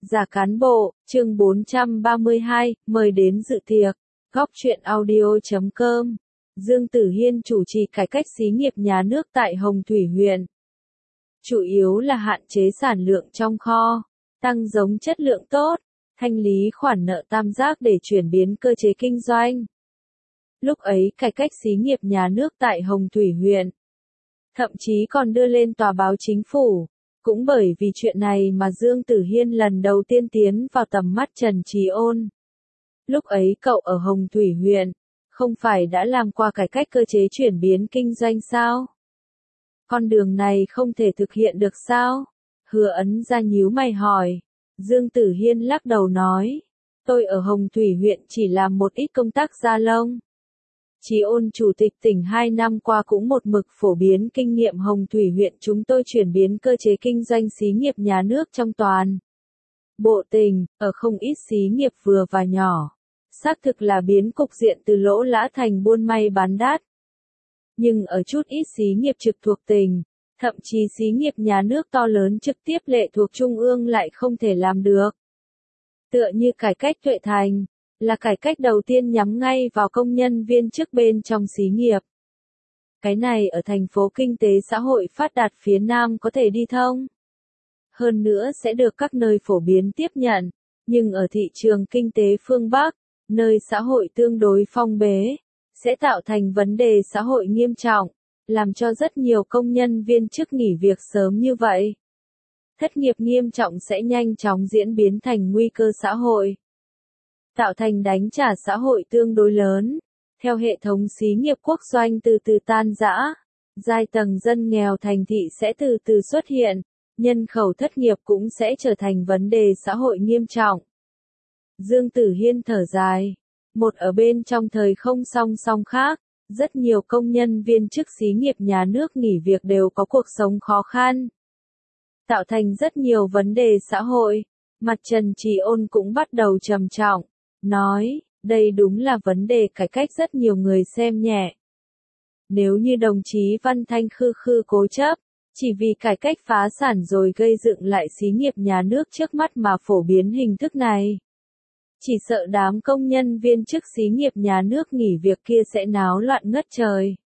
Giả cán bộ, chương 432, mời đến dự tiệc. Góc truyện audio.com. Dương Tử Hiên chủ trì cải cách xí nghiệp nhà nước tại Hồng Thủy huyện. Chủ yếu là hạn chế sản lượng trong kho, tăng giống chất lượng tốt, thanh lý khoản nợ tam giác để chuyển biến cơ chế kinh doanh. Lúc ấy cải cách xí nghiệp nhà nước tại Hồng Thủy huyện, thậm chí còn đưa lên tòa báo chính phủ. Cũng bởi vì chuyện này mà Dương Tử Hiên lần đầu tiên tiến vào tầm mắt Trần Trí Ôn. Lúc ấy cậu ở Hồng Thủy huyện, không phải đã làm qua cải cách cơ chế chuyển biến kinh doanh sao? Con đường này không thể thực hiện được sao? Hứa Ấn ra nhíu mày hỏi. Dương Tử Hiên lắc đầu nói, tôi ở Hồng Thủy huyện chỉ làm một ít công tác da lông. Trí Ôn chủ tịch tỉnh 2 năm qua cũng một mực phổ biến kinh nghiệm Hồng Thủy huyện chúng tôi chuyển biến cơ chế kinh doanh xí nghiệp nhà nước trong toàn bộ tỉnh, ở không ít xí nghiệp vừa và nhỏ. Xác thực là biến cục diện từ lỗ lã thành buôn may bán đắt. Nhưng ở chút ít xí nghiệp trực thuộc tỉnh, thậm chí xí nghiệp nhà nước to lớn trực tiếp lệ thuộc trung ương lại không thể làm được. Tựa như cải cách Thuệ Thành, là cải cách đầu tiên nhắm ngay vào công nhân viên chức bên trong xí nghiệp. Cái này ở thành phố kinh tế xã hội phát đạt phía Nam có thể đi thông. Hơn nữa sẽ được các nơi phổ biến tiếp nhận, nhưng ở thị trường kinh tế phương Bắc, nơi xã hội tương đối phong bế, sẽ tạo thành vấn đề xã hội nghiêm trọng, làm cho rất nhiều công nhân viên chức nghỉ việc sớm như vậy. Thất nghiệp nghiêm trọng sẽ nhanh chóng diễn biến thành nguy cơ xã hội, tạo thành đánh trả xã hội tương đối lớn. Theo hệ thống xí nghiệp quốc doanh từ từ tan rã, giai tầng dân nghèo thành thị sẽ từ từ xuất hiện, nhân khẩu thất nghiệp cũng sẽ trở thành vấn đề xã hội nghiêm trọng. Dương Tử Hiên thở dài, một ở bên trong thời không song song khác, rất nhiều công nhân viên chức xí nghiệp nhà nước nghỉ việc đều có cuộc sống khó khăn, tạo thành rất nhiều vấn đề xã hội. Mặt Trần Trí Ôn cũng bắt đầu trầm trọng, nói, đây đúng là vấn đề cải cách rất nhiều người xem nhẹ. Nếu như đồng chí Văn Thanh khư khư cố chấp, chỉ vì cải cách phá sản rồi gây dựng lại xí nghiệp nhà nước trước mắt mà phổ biến hình thức này, chỉ sợ đám công nhân viên chức xí nghiệp nhà nước nghỉ việc kia sẽ náo loạn ngất trời.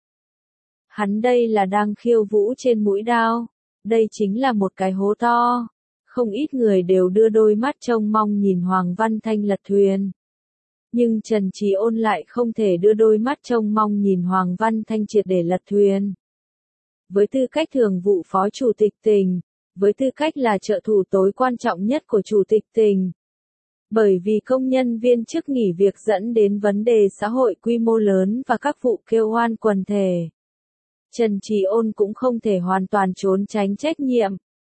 Hắn đây là đang khiêu vũ trên mũi đao, đây chính là một cái hố to. Không ít người đều đưa đôi mắt trông mong nhìn Hoàng Văn Thanh lật thuyền. Nhưng Trần Trí Ôn lại không thể đưa đôi mắt trông mong nhìn Hoàng Văn Thanh triệt để lật thuyền. Với tư cách thường vụ phó chủ tịch tỉnh, với tư cách là trợ thủ tối quan trọng nhất của chủ tịch tỉnh. Bởi vì công nhân viên chức nghỉ việc dẫn đến vấn đề xã hội quy mô lớn và các vụ kêu oan quần thể, Trần Trí Ôn cũng không thể hoàn toàn trốn tránh trách nhiệm.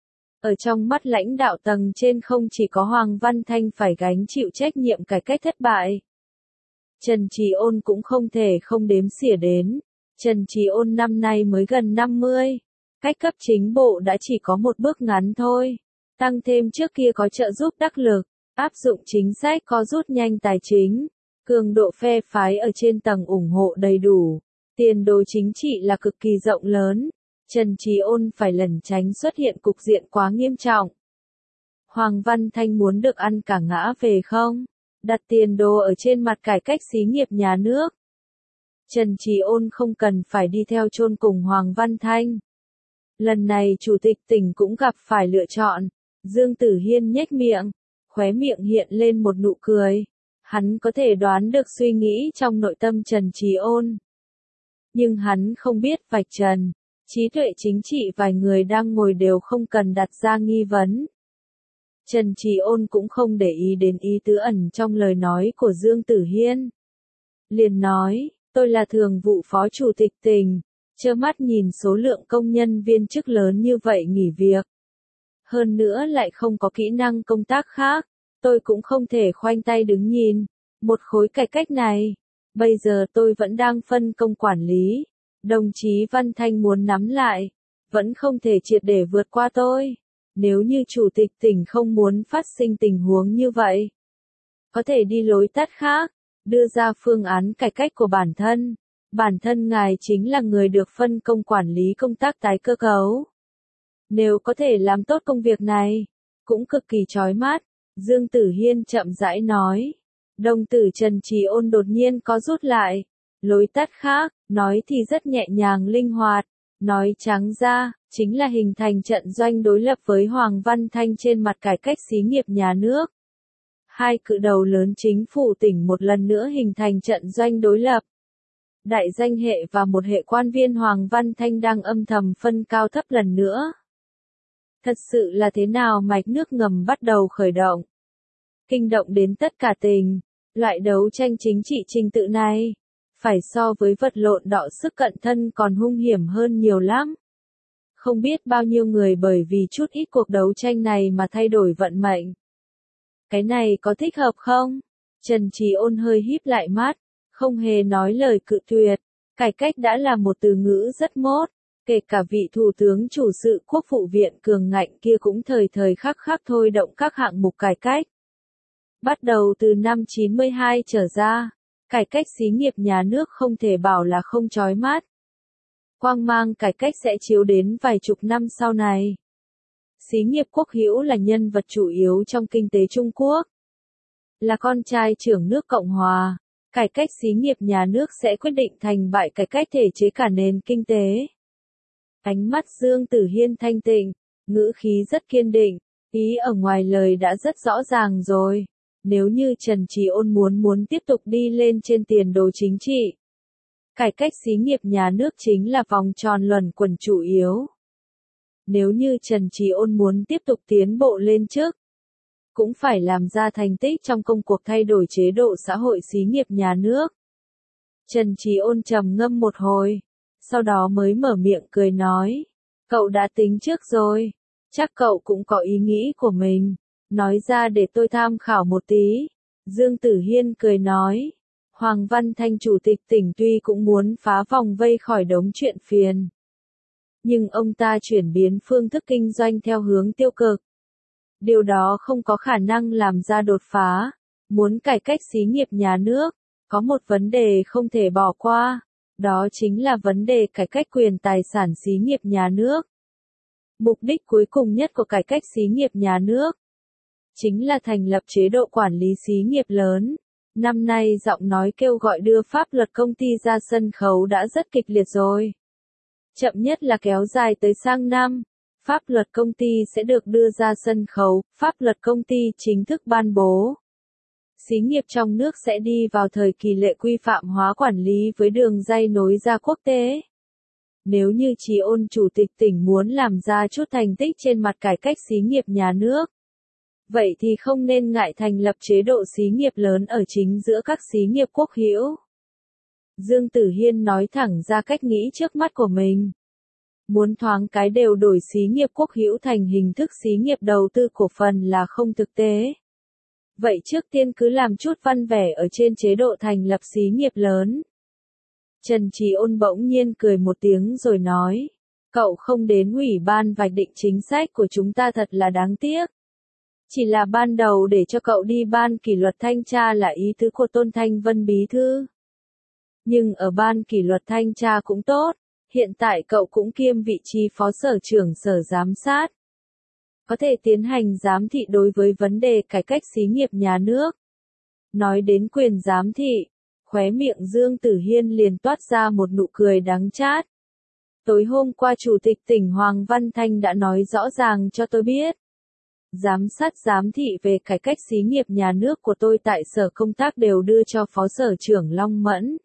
Ở trong mắt lãnh đạo tầng trên không chỉ có Hoàng Văn Thanh phải gánh chịu trách nhiệm cải cách thất bại. Trần Trí Ôn cũng không thể không đếm xỉa đến. Trần Trí Ôn năm nay mới gần 50. Cách cấp chính bộ đã chỉ có một bước ngắn thôi. Tăng thêm trước kia có trợ giúp đắc lực, áp dụng chính sách có rút nhanh tài chính, cường độ phe phái ở trên tầng ủng hộ đầy đủ. Tiền đồ chính trị là cực kỳ rộng lớn. Trần Trí Ôn phải lẩn tránh xuất hiện cục diện quá nghiêm trọng. Hoàng Văn Thanh muốn được ăn cả ngã về không? Đặt tiền đồ ở trên mặt cải cách xí nghiệp nhà nước. Trần Trí Ôn không cần phải đi theo chôn cùng Hoàng Văn Thanh. Lần này chủ tịch tỉnh cũng gặp phải lựa chọn. Dương Tử Hiên nhếch miệng, khóe miệng hiện lên một nụ cười. Hắn có thể đoán được suy nghĩ trong nội tâm Trần Trí Ôn. Nhưng hắn không biết vạch trần. Trí tuệ chính trị vài người đang ngồi đều không cần đặt ra nghi vấn. Trần Trí Ôn cũng không để ý đến ý tứ ẩn trong lời nói của Dương Tử Hiên. Liền nói, tôi là thường vụ phó chủ tịch tỉnh, trơ mắt nhìn số lượng công nhân viên chức lớn như vậy nghỉ việc. Hơn nữa lại không có kỹ năng công tác khác, tôi cũng không thể khoanh tay đứng nhìn. Một khối cải cách này, bây giờ tôi vẫn đang phân công quản lý. Đồng chí Văn Thanh muốn nắm lại, vẫn không thể triệt để vượt qua tôi. Nếu như chủ tịch tỉnh không muốn phát sinh tình huống như vậy, có thể đi lối tắt khác, đưa ra phương án cải cách của bản thân. Bản thân ngài chính là người được phân công quản lý công tác tái cơ cấu. Nếu có thể làm tốt công việc này, cũng cực kỳ chói mắt. Dương Tử Hiên chậm rãi nói. Đồng tử Trần Trì Ôn đột nhiên có rút lại. Lối tắt khác, nói thì rất nhẹ nhàng linh hoạt. Nói trắng ra, chính là hình thành trận doanh đối lập với Hoàng Văn Thanh trên mặt cải cách xí nghiệp nhà nước. Hai cự đầu lớn chính phủ tỉnh một lần nữa hình thành trận doanh đối lập. Đại danh hệ và một hệ quan viên Hoàng Văn Thanh đang âm thầm phân cao thấp lần nữa. Thật sự là thế nào mạch nước ngầm bắt đầu khởi động. Kinh động đến tất cả tỉnh. Loại đấu tranh chính trị trình tự này, phải so với vật lộn đọ sức cận thân còn hung hiểm hơn nhiều lắm. Không biết bao nhiêu người bởi vì chút ít cuộc đấu tranh này mà thay đổi vận mệnh. Cái này có thích hợp không? Trần Trì Ôn hơi híp lại mắt, không hề nói lời cự tuyệt. Cải cách đã là một từ ngữ rất mốt, kể cả vị thủ tướng chủ sự Quốc vụ viện cường ngạnh kia cũng thời thời khắc khắc thôi động các hạng mục cải cách. Bắt đầu từ năm 92 trở ra, cải cách xí nghiệp nhà nước không thể bảo là không chói mắt. Quang mang cải cách sẽ chiếu đến vài chục năm sau này. Xí nghiệp Quốc hữu là nhân vật chủ yếu trong kinh tế Trung Quốc. Là con trai trưởng nước Cộng Hòa, cải cách xí nghiệp nhà nước sẽ quyết định thành bại cải cách thể chế cả nền kinh tế. Ánh mắt Dương Tử Hiên thanh tịnh, ngữ khí rất kiên định, ý ở ngoài lời đã rất rõ ràng rồi. Nếu như Trần Trì Ôn muốn tiếp tục đi lên trên tiền đồ chính trị, cải cách xí nghiệp nhà nước chính là vòng tròn luẩn quẩn chủ yếu. Nếu như Trần Trì Ôn muốn tiếp tục tiến bộ lên trước, cũng phải làm ra thành tích trong công cuộc thay đổi chế độ xã hội xí nghiệp nhà nước. Trần Trì Ôn trầm ngâm một hồi, sau đó mới mở miệng cười nói, cậu đã tính trước rồi, chắc cậu cũng có ý nghĩ của mình. Nói ra để tôi tham khảo một tí. Dương Tử Hiên cười nói. Hoàng Văn Thanh chủ tịch tỉnh tuy cũng muốn phá vòng vây khỏi đống chuyện phiền. Nhưng ông ta chuyển biến phương thức kinh doanh theo hướng tiêu cực. Điều đó không có khả năng làm ra đột phá. Muốn cải cách xí nghiệp nhà nước, có một vấn đề không thể bỏ qua. Đó chính là vấn đề cải cách quyền tài sản xí nghiệp nhà nước. Mục đích cuối cùng nhất của cải cách xí nghiệp nhà nước chính là thành lập chế độ quản lý xí nghiệp lớn. Năm nay giọng nói kêu gọi đưa pháp luật công ty ra sân khấu đã rất kịch liệt rồi. Chậm nhất là kéo dài tới sang năm, pháp luật công ty sẽ được đưa ra sân khấu, pháp luật công ty chính thức ban bố. Xí nghiệp trong nước sẽ đi vào thời kỳ lệ quy phạm hóa quản lý với đường ray nối ra quốc tế. Nếu như Trì Ôn chủ tịch tỉnh muốn làm ra chút thành tích trên mặt cải cách xí nghiệp nhà nước, vậy thì không nên ngại thành lập chế độ xí nghiệp lớn ở chính giữa các xí nghiệp quốc hữu. Dương Tử Hiên nói thẳng ra cách nghĩ trước mắt của mình. Muốn thoáng cái đều đổi xí nghiệp quốc hữu thành hình thức xí nghiệp đầu tư cổ phần là không thực tế. Vậy trước tiên cứ làm chút văn vẻ ở trên chế độ thành lập xí nghiệp lớn. Trần Trì Ôn bỗng nhiên cười một tiếng rồi nói, cậu không đến ủy ban vạch định chính sách của chúng ta thật là đáng tiếc. Chỉ là ban đầu để cho cậu đi ban kỷ luật thanh tra là ý tứ của Tôn Thanh Vân bí thư. Nhưng ở ban kỷ luật thanh tra cũng tốt, hiện tại cậu cũng kiêm vị trí phó sở trưởng sở giám sát. Có thể tiến hành giám thị đối với vấn đề cải cách xí nghiệp nhà nước. Nói đến quyền giám thị, khóe miệng Dương Tử Hiên liền toát ra một nụ cười đắng chát. Tối hôm qua Chủ tịch tỉnh Hoàng Văn Thanh đã nói rõ ràng cho tôi biết. Giám sát giám thị về cải cách xí nghiệp nhà nước của tôi tại sở công tác đều đưa cho phó sở trưởng Long Mẫn.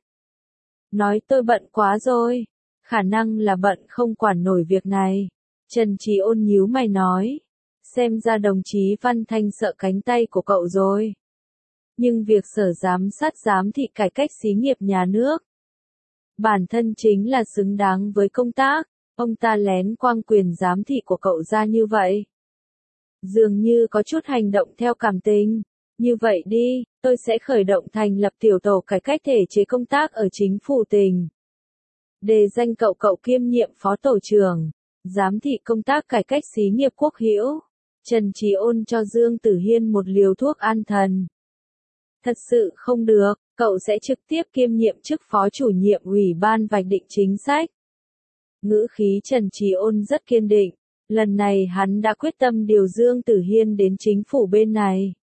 Nói tôi bận quá rồi, khả năng là bận không quản nổi việc này. Trần Trì Ôn nhíu mày nói, xem ra đồng chí Văn Thanh sợ cánh tay của cậu rồi. Nhưng việc sở giám sát giám thị cải cách xí nghiệp nhà nước, bản thân chính là xứng đáng với công tác, ông ta lén quăng quyền giám thị của cậu ra như vậy. Dường như có chút hành động theo cảm tình. Như vậy đi, tôi sẽ khởi động thành lập tiểu tổ cải cách thể chế công tác ở chính phủ tỉnh. Đề danh cậu kiêm nhiệm phó tổ trưởng, giám thị công tác cải cách xí nghiệp quốc hữu. Trần Trì Ôn cho Dương Tử Hiên một liều thuốc an thần. Thật sự không được, cậu sẽ trực tiếp kiêm nhiệm chức phó chủ nhiệm ủy ban vạch định chính sách. Ngữ khí Trần Trì Ôn rất kiên định. Lần này hắn đã quyết tâm điều Dương Tử Hiên đến chính phủ bên này.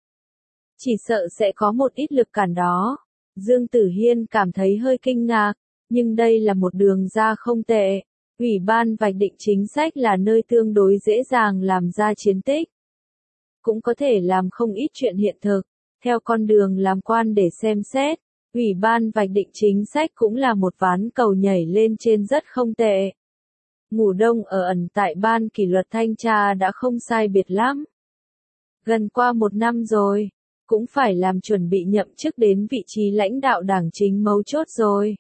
Chỉ sợ sẽ có một ít lực cản đó. Dương Tử Hiên cảm thấy hơi kinh ngạc, nhưng đây là một đường ra không tệ. Ủy ban vạch định chính sách là nơi tương đối dễ dàng làm ra chiến tích. Cũng có thể làm không ít chuyện hiện thực, theo con đường làm quan để xem xét. Ủy ban vạch định chính sách cũng là một ván cầu nhảy lên trên rất không tệ. Ngủ đông ở ẩn tại ban kỷ luật thanh tra đã không sai biệt lắm. Gần qua 1 năm rồi, cũng phải làm chuẩn bị nhậm chức đến vị trí lãnh đạo đảng chính mấu chốt rồi.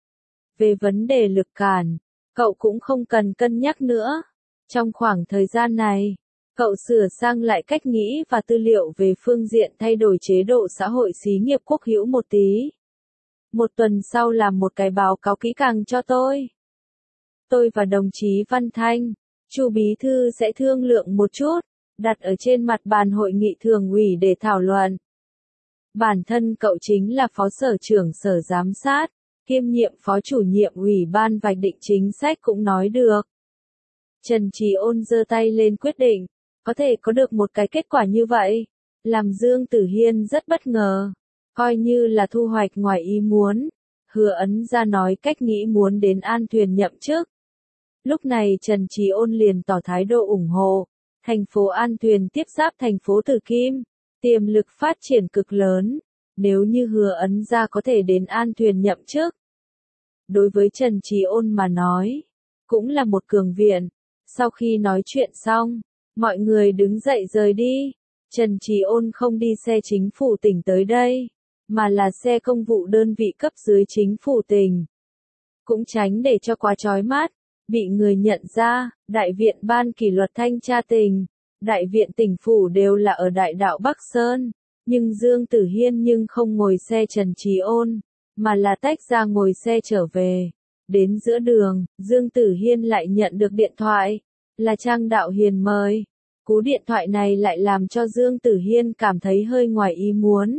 Về vấn đề lực cản, cậu cũng không cần cân nhắc nữa. Trong khoảng thời gian này, cậu sửa sang lại cách nghĩ và tư liệu về phương diện thay đổi chế độ xã hội xí nghiệp quốc hữu một tí. 1 tuần sau làm một cái báo cáo kỹ càng cho tôi. Tôi và đồng chí Văn Thanh, Chu bí thư sẽ thương lượng một chút, đặt ở trên mặt bàn hội nghị thường ủy để thảo luận. Bản thân cậu chính là phó sở trưởng sở giám sát, kiêm nhiệm phó chủ nhiệm ủy ban vạch định chính sách cũng nói được. Trần Trí Ôn giơ tay lên quyết định, có thể có được một cái kết quả như vậy, làm Dương Tử Hiên rất bất ngờ, coi như là thu hoạch ngoài ý muốn. Hứa Ấn ra nói cách nghĩ muốn đến An Thuyền nhậm chức. Lúc này Trần Trí Ôn liền tỏ thái độ ủng hộ, thành phố An Thuyền tiếp giáp thành phố Tử Kim, tiềm lực phát triển cực lớn, nếu như Hứa Ấn ra có thể đến An Thuyền nhậm chức. Đối với Trần Trí Ôn mà nói, cũng là một cường viện. Sau khi nói chuyện xong, mọi người đứng dậy rời đi. Trần Trí Ôn không đi xe chính phủ tỉnh tới đây, mà là xe công vụ đơn vị cấp dưới chính phủ tỉnh. Cũng tránh để cho quá chói mắt, bị người nhận ra, đại viện ban kỷ luật thanh tra tỉnh, đại viện tỉnh phủ đều là ở đại đạo Bắc Sơn, nhưng Dương Tử Hiên nhưng không ngồi xe Trần Trí Ôn, mà là tách ra ngồi xe trở về. Đến giữa đường, Dương Tử Hiên lại nhận được điện thoại, là Trang Đạo Hiền mời. Cú điện thoại này lại làm cho Dương Tử Hiên cảm thấy hơi ngoài ý muốn.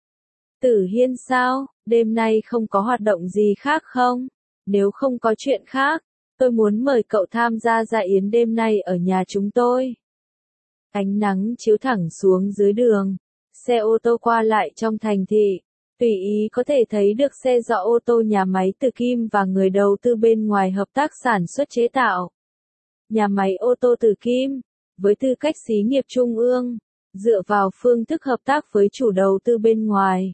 Tử Hiên sao, đêm nay không có hoạt động gì khác không? Nếu không có chuyện khác, tôi muốn mời cậu tham gia dạ yến đêm nay ở nhà chúng tôi. Ánh nắng chiếu thẳng xuống dưới đường, xe ô tô qua lại trong thành thị, tùy ý có thể thấy được xe do ô tô nhà máy Tử Kim và người đầu tư bên ngoài hợp tác sản xuất chế tạo. Nhà máy ô tô Tử Kim, với tư cách xí nghiệp trung ương, dựa vào phương thức hợp tác với chủ đầu tư bên ngoài,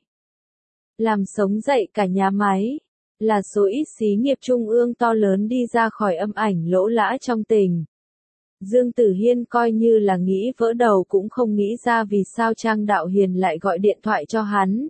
làm sống dậy cả nhà máy, là số ít xí nghiệp trung ương to lớn đi ra khỏi âm ảnh lỗ lã trong tỉnh. Dương Tử Hiên coi như là nghĩ vỡ đầu cũng không nghĩ ra vì sao Trang Đạo Hiền lại gọi điện thoại cho hắn.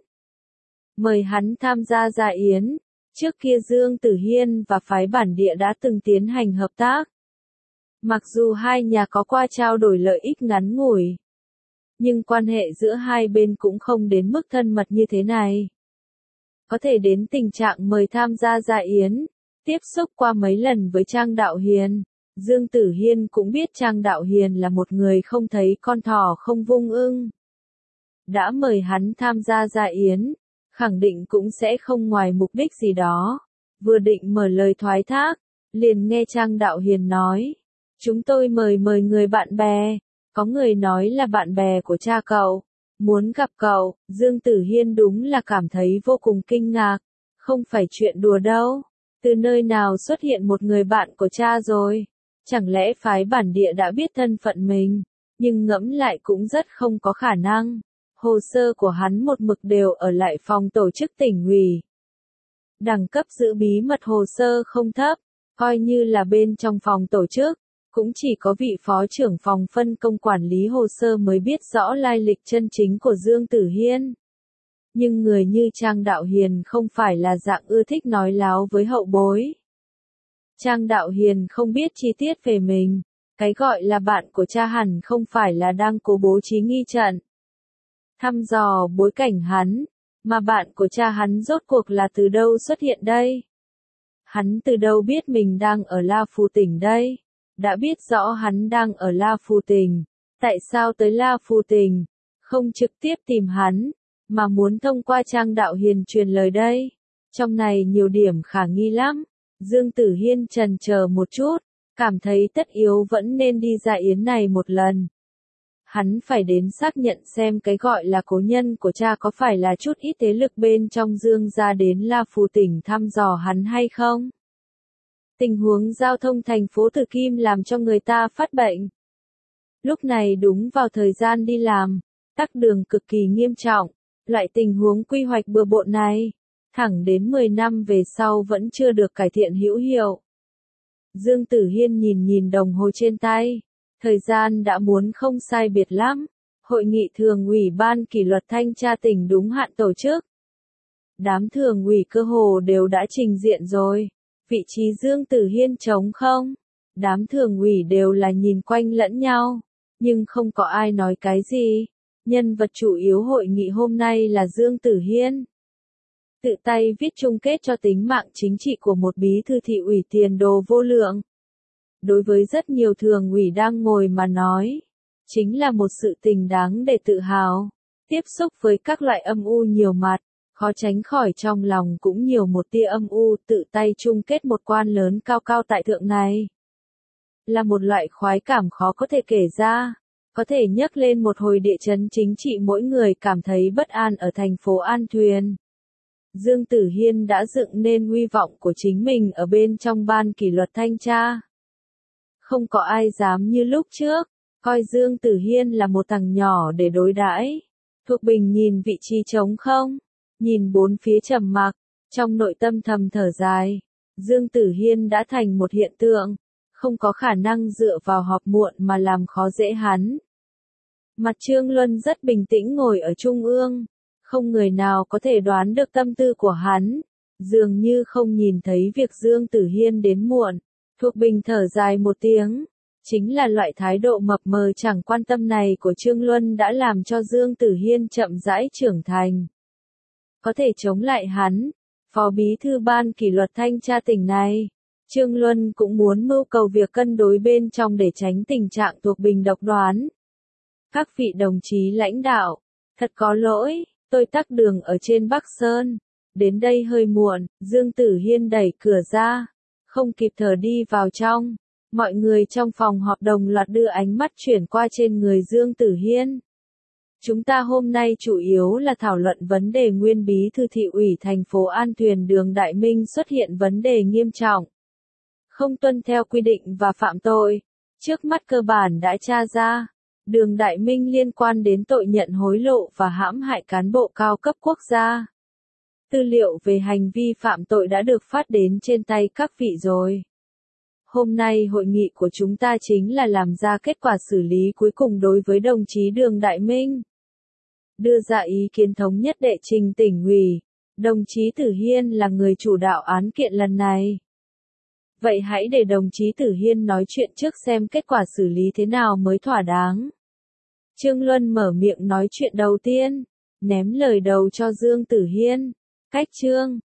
Mời hắn tham gia dạ yến. Trước kia Dương Tử Hiên và phái bản địa đã từng tiến hành hợp tác. Mặc dù hai nhà có qua trao đổi lợi ích ngắn ngủi, nhưng quan hệ giữa hai bên cũng không đến mức thân mật như thế này. Có thể đến tình trạng mời tham gia dạ yến, tiếp xúc qua mấy lần với Trang Đạo Hiền. Dương Tử Hiên cũng biết Trang Đạo Hiền là một người không thấy con thỏ không vung ưng. Đã mời hắn tham gia dạ yến, khẳng định cũng sẽ không ngoài mục đích gì đó. Vừa định mở lời thoái thác, liền nghe Trang Đạo Hiền nói. Chúng tôi mời người bạn bè, có người nói là bạn bè của cha cậu, muốn gặp cậu. Dương Tử Hiên đúng là cảm thấy vô cùng kinh ngạc, không phải chuyện đùa đâu. Từ nơi nào xuất hiện một người bạn của cha rồi? Chẳng lẽ phái bản địa đã biết thân phận mình, nhưng ngẫm lại cũng rất không có khả năng. Hồ sơ của hắn một mực đều ở lại phòng tổ chức tỉnh ủy. Đẳng cấp giữ bí mật hồ sơ không thấp, coi như là bên trong phòng tổ chức, cũng chỉ có vị phó trưởng phòng phân công quản lý hồ sơ mới biết rõ lai lịch chân chính của Dương Tử Hiên. Nhưng người như Trang Đạo Hiền không phải là dạng ưa thích nói láo với hậu bối. Trang Đạo Hiền không biết chi tiết về mình, cái gọi là bạn của cha hẳn không phải là đang cố bố trí nghi trận, thăm dò bối cảnh hắn, mà bạn của cha hắn rốt cuộc là từ đâu xuất hiện đây? Hắn từ đâu biết mình đang ở La Phù tỉnh đây? Đã biết rõ hắn đang ở La Phù tỉnh, tại sao tới La Phù tỉnh, không trực tiếp tìm hắn, mà muốn thông qua Trang Đạo Hiền truyền lời đây? Trong này nhiều điểm khả nghi lắm. Dương Tử Hiên chần chờ một chút, cảm thấy tất yếu vẫn nên đi dạ yến này một lần. Hắn phải đến xác nhận xem cái gọi là cố nhân của cha có phải là chút ít thế lực bên trong Dương gia đến La Phù tỉnh thăm dò hắn hay không. Tình huống giao thông thành phố Từ Kim làm cho người ta phát bệnh. Lúc này đúng vào thời gian đi làm, tắc đường cực kỳ nghiêm trọng, loại tình huống quy hoạch bừa bộn này, thẳng đến 10 năm về sau vẫn chưa được cải thiện hữu hiệu. Dương Tử Hiên nhìn nhìn đồng hồ trên tay, thời gian đã muốn không sai biệt lắm, hội nghị thường ủy ban kỷ luật thanh tra tỉnh đúng hạn tổ chức. Đám thường ủy cơ hồ đều đã trình diện rồi, vị trí Dương Tử Hiên trống không, đám thường ủy đều là nhìn quanh lẫn nhau, nhưng không có ai nói cái gì. Nhân vật chủ yếu hội nghị hôm nay là Dương Tử Hiên. Tự tay viết chung kết cho tính mạng chính trị của một bí thư thị ủy tiền đồ vô lượng. Đối với rất nhiều thường ủy đang ngồi mà nói, chính là một sự tình đáng để tự hào. Tiếp xúc với các loại âm u nhiều mặt, khó tránh khỏi trong lòng cũng nhiều một tia âm u, tự tay chung kết một quan lớn cao cao tại thượng này. Là một loại khoái cảm khó có thể kể ra. Có thể nhắc lên một hồi địa chấn chính trị mỗi người cảm thấy bất an ở thành phố An Thuyền. Dương Tử Hiên đã dựng nên uy vọng của chính mình ở bên trong ban kỷ luật thanh tra. Không có ai dám như lúc trước, coi Dương Tử Hiên là một thằng nhỏ để đối đãi. Thuộc Bình nhìn vị trí trống không, nhìn bốn phía trầm mặc, trong nội tâm thầm thở dài. Dương Tử Hiên đã thành một hiện tượng, không có khả năng dựa vào họp muộn mà làm khó dễ hắn. Mặt Trương Luân rất bình tĩnh ngồi ở trung ương, không người nào có thể đoán được tâm tư của hắn, dường như không nhìn thấy việc Dương Tử Hiên đến muộn. Thuộc Bình thở dài một tiếng, chính là loại thái độ mập mờ chẳng quan tâm này của Trương Luân đã làm cho Dương Tử Hiên chậm rãi trưởng thành. Có thể chống lại hắn, phó bí thư ban kỷ luật thanh tra tỉnh này, Trương Luân cũng muốn mưu cầu việc cân đối bên trong để tránh tình trạng Thuộc Bình độc đoán. Các vị đồng chí lãnh đạo, thật có lỗi, tôi tắc đường ở trên Bắc Sơn, đến đây hơi muộn. Dương Tử Hiên đẩy cửa ra, không kịp thở đi vào trong. Mọi người trong phòng họp đồng loạt đưa ánh mắt chuyển qua trên người Dương Tử Hiên. Chúng ta hôm nay chủ yếu là thảo luận vấn đề nguyên bí thư thị ủy thành phố An Thuyền Đường Đại Minh xuất hiện vấn đề nghiêm trọng. Không tuân theo quy định và phạm tội, trước mắt cơ bản đã tra ra. Đường Đại Minh liên quan đến tội nhận hối lộ và hãm hại cán bộ cao cấp quốc gia. Tư liệu về hành vi phạm tội đã được phát đến trên tay các vị rồi. Hôm nay hội nghị của chúng ta chính là làm ra kết quả xử lý cuối cùng đối với đồng chí Đường Đại Minh. Đưa ra ý kiến thống nhất đệ trình tỉnh ủy, đồng chí Tử Hiên là người chủ đạo án kiện lần này. Vậy hãy để đồng chí Tử Hiên nói chuyện trước xem kết quả xử lý thế nào mới thỏa đáng. Trương Luân mở miệng nói chuyện đầu tiên, ném lời đầu cho Dương Tử Hiên. Cách Trương,